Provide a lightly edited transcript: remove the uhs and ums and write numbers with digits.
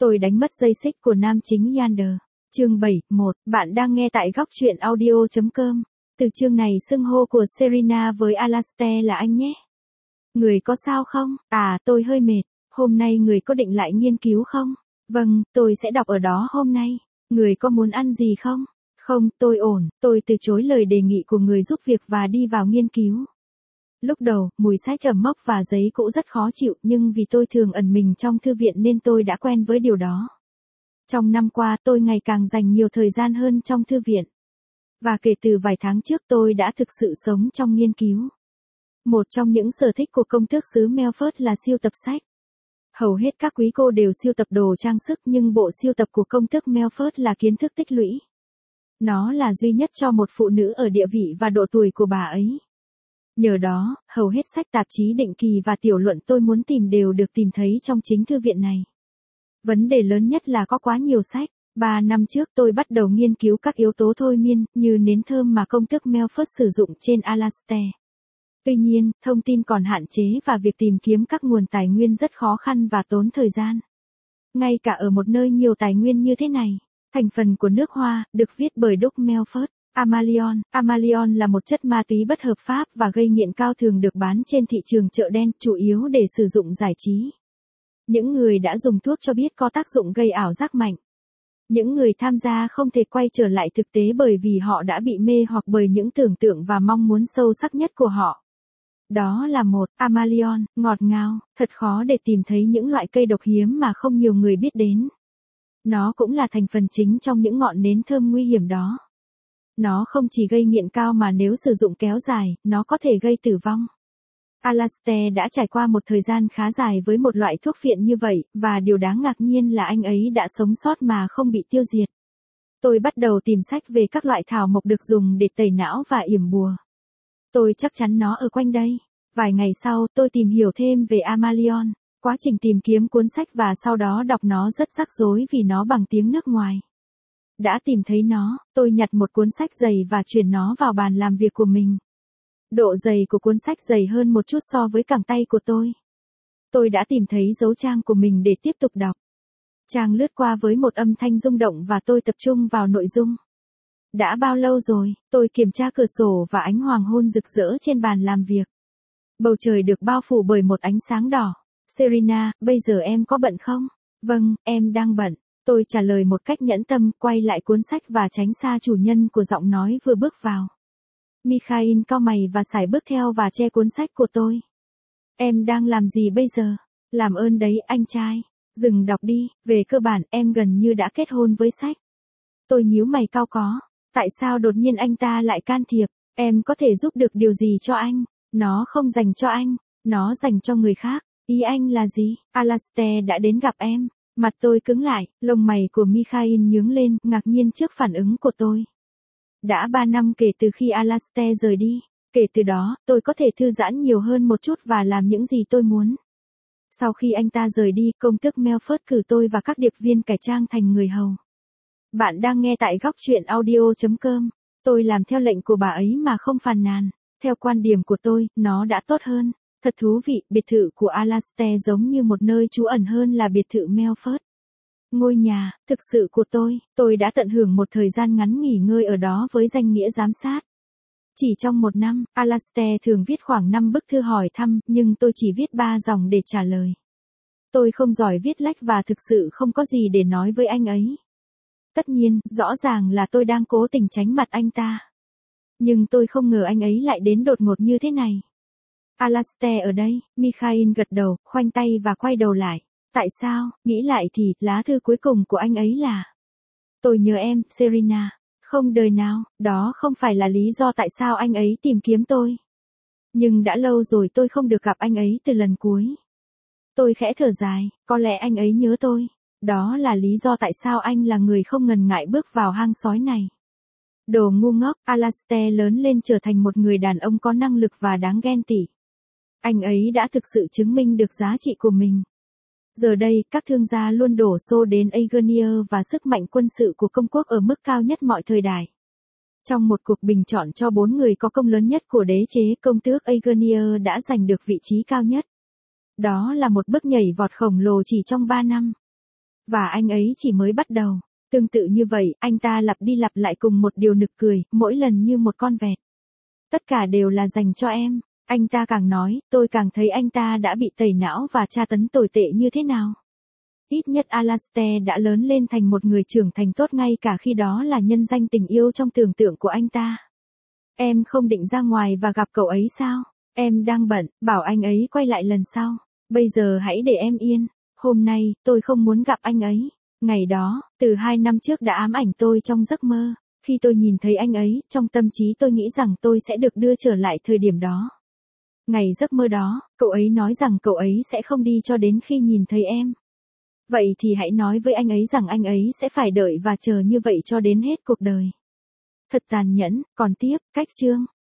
Tôi đánh mất dây xích của nam chính Yander. Chương 7:1, bạn đang nghe tại góc truyện audio.com. Từ chương này xưng hô của Serena với Alastair là anh nhé. Người có sao không? Tôi hơi mệt. Hôm nay người có định lại nghiên cứu không? Vâng, tôi sẽ đọc ở đó hôm nay. Người có muốn ăn gì không? Không, tôi ổn. Tôi từ chối lời đề nghị của người giúp việc và đi vào nghiên cứu. Lúc đầu, mùi sách ẩm mốc và giấy cũ rất khó chịu, nhưng vì tôi thường ẩn mình trong thư viện nên tôi đã quen với điều đó. Trong năm qua tôi ngày càng dành nhiều thời gian hơn trong thư viện. Và kể từ vài tháng trước tôi đã thực sự sống trong nghiên cứu. Một trong những sở thích của công tước xứ Melford là sưu tập sách. Hầu hết các quý cô đều sưu tập đồ trang sức, nhưng bộ sưu tập của công tước Melford là kiến thức tích lũy. Nó là duy nhất cho một phụ nữ ở địa vị và độ tuổi của bà ấy. Nhờ đó, hầu hết sách tạp chí định kỳ và tiểu luận tôi muốn tìm đều được tìm thấy trong chính thư viện này. Vấn đề lớn nhất là có quá nhiều sách. 3 năm trước tôi bắt đầu nghiên cứu các yếu tố thôi miên, như nến thơm mà công tước Melford sử dụng trên Alastair. Tuy nhiên, thông tin còn hạn chế và việc tìm kiếm các nguồn tài nguyên rất khó khăn và tốn thời gian. Ngay cả ở một nơi nhiều tài nguyên như thế này, thành phần của nước hoa, được viết bởi Doug Melford. Amalion là một chất ma túy bất hợp pháp và gây nghiện cao thường được bán trên thị trường chợ đen, chủ yếu để sử dụng giải trí. Những người đã dùng thuốc cho biết có tác dụng gây ảo giác mạnh. Những người tham gia không thể quay trở lại thực tế bởi vì họ đã bị mê hoặc bởi những tưởng tượng và mong muốn sâu sắc nhất của họ. Đó là một Amalion, ngọt ngào, thật khó để tìm thấy những loại cây độc hiếm mà không nhiều người biết đến. Nó cũng là thành phần chính trong những ngọn nến thơm nguy hiểm đó. Nó không chỉ gây nghiện cao mà nếu sử dụng kéo dài, nó có thể gây tử vong. Alastair đã trải qua một thời gian khá dài với một loại thuốc phiện như vậy, và điều đáng ngạc nhiên là anh ấy đã sống sót mà không bị tiêu diệt. Tôi bắt đầu tìm sách về các loại thảo mộc được dùng để tẩy não và yểm bùa. Tôi chắc chắn nó ở quanh đây. Vài ngày sau, tôi tìm hiểu thêm về Amalion. Quá trình tìm kiếm cuốn sách và sau đó đọc nó rất rắc rối vì nó bằng tiếng nước ngoài. Đã tìm thấy nó, tôi nhặt một cuốn sách dày và chuyển nó vào bàn làm việc của mình. Độ dày của cuốn sách dày hơn một chút so với cẳng tay của tôi. Tôi đã tìm thấy dấu trang của mình để tiếp tục đọc. Trang lướt qua với một âm thanh rung động và tôi tập trung vào nội dung. Đã bao lâu rồi? Tôi kiểm tra cửa sổ và ánh hoàng hôn rực rỡ trên bàn làm việc. Bầu trời được bao phủ bởi một ánh sáng đỏ. Serena, bây giờ em có bận không? Vâng, em đang bận. Tôi trả lời một cách nhẫn tâm, quay lại cuốn sách và tránh xa chủ nhân của giọng nói vừa bước vào. Mikhail cau mày và sải bước theo và che cuốn sách của tôi. Em đang làm gì bây giờ? Làm ơn đấy, anh trai. Dừng đọc đi, về cơ bản em gần như đã kết hôn với sách. Tôi nhíu mày cau có. Tại sao đột nhiên anh ta lại can thiệp? Em có thể giúp được điều gì cho anh? Nó không dành cho anh, nó dành cho người khác. Ý anh là gì? Alastair đã đến gặp em. Mặt tôi cứng lại, lông mày của Mikhail nhướng lên, ngạc nhiên trước phản ứng của tôi. Đã 3 năm kể từ khi Alastair rời đi. Kể từ đó, tôi có thể thư giãn nhiều hơn một chút và làm những gì tôi muốn. Sau khi anh ta rời đi, công tước Melford cử tôi và các điệp viên cải trang thành người hầu. Bạn đang nghe tại góc truyện audio.com. Tôi làm theo lệnh của bà ấy mà không phàn nàn. Theo quan điểm của tôi, nó đã tốt hơn. Thật thú vị, biệt thự của Alastair giống như một nơi trú ẩn hơn là biệt thự Melford. Ngôi nhà, thực sự của tôi đã tận hưởng một thời gian ngắn nghỉ ngơi ở đó với danh nghĩa giám sát. Chỉ trong một năm, Alastair thường viết khoảng 5 bức thư hỏi thăm, nhưng tôi chỉ viết 3 dòng để trả lời. Tôi không giỏi viết lách và thực sự không có gì để nói với anh ấy. Tất nhiên, rõ ràng là tôi đang cố tình tránh mặt anh ta. Nhưng tôi không ngờ anh ấy lại đến đột ngột như thế này. Alastair ở đây, Mikhail gật đầu, khoanh tay và quay đầu lại. Tại sao? Nghĩ lại thì, lá thư cuối cùng của anh ấy là: Tôi nhớ em, Serena. Không đời nào, đó không phải là lý do tại sao anh ấy tìm kiếm tôi. Nhưng đã lâu rồi tôi không được gặp anh ấy từ lần cuối. Tôi khẽ thở dài, có lẽ anh ấy nhớ tôi. Đó là lý do tại sao anh là người không ngần ngại bước vào hang sói này. Đồ ngu ngốc, Alastair lớn lên trở thành một người đàn ông có năng lực và đáng ghen tị. Anh ấy đã thực sự chứng minh được giá trị của mình. Giờ đây, các thương gia luôn đổ xô đến Aegonier và sức mạnh quân sự của công quốc ở mức cao nhất mọi thời đại. Trong một cuộc bình chọn cho 4 người có công lớn nhất của đế chế, công tước Aegonier đã giành được vị trí cao nhất. Đó là một bước nhảy vọt khổng lồ chỉ trong 3 năm. Và anh ấy chỉ mới bắt đầu. Tương tự như vậy, anh ta lặp đi lặp lại cùng một điều nực cười, mỗi lần như một con vẹt. Tất cả đều là dành cho em. Anh ta càng nói, tôi càng thấy anh ta đã bị tẩy não và tra tấn tồi tệ như thế nào. Ít nhất Alastair đã lớn lên thành một người trưởng thành tốt ngay cả khi đó là nhân danh tình yêu trong tưởng tượng của anh ta. Em không định ra ngoài và gặp cậu ấy sao? Em đang bận, bảo anh ấy quay lại lần sau. Bây giờ hãy để em yên. Hôm nay, tôi không muốn gặp anh ấy. Ngày đó, từ 2 năm trước đã ám ảnh tôi trong giấc mơ. Khi tôi nhìn thấy anh ấy, trong tâm trí tôi nghĩ rằng tôi sẽ được đưa trở lại thời điểm đó. Ngày giấc mơ đó, cậu ấy nói rằng cậu ấy sẽ không đi cho đến khi nhìn thấy em. Vậy thì hãy nói với anh ấy rằng anh ấy sẽ phải đợi và chờ như vậy cho đến hết cuộc đời. Thật tàn nhẫn, còn tiếp, cách chương.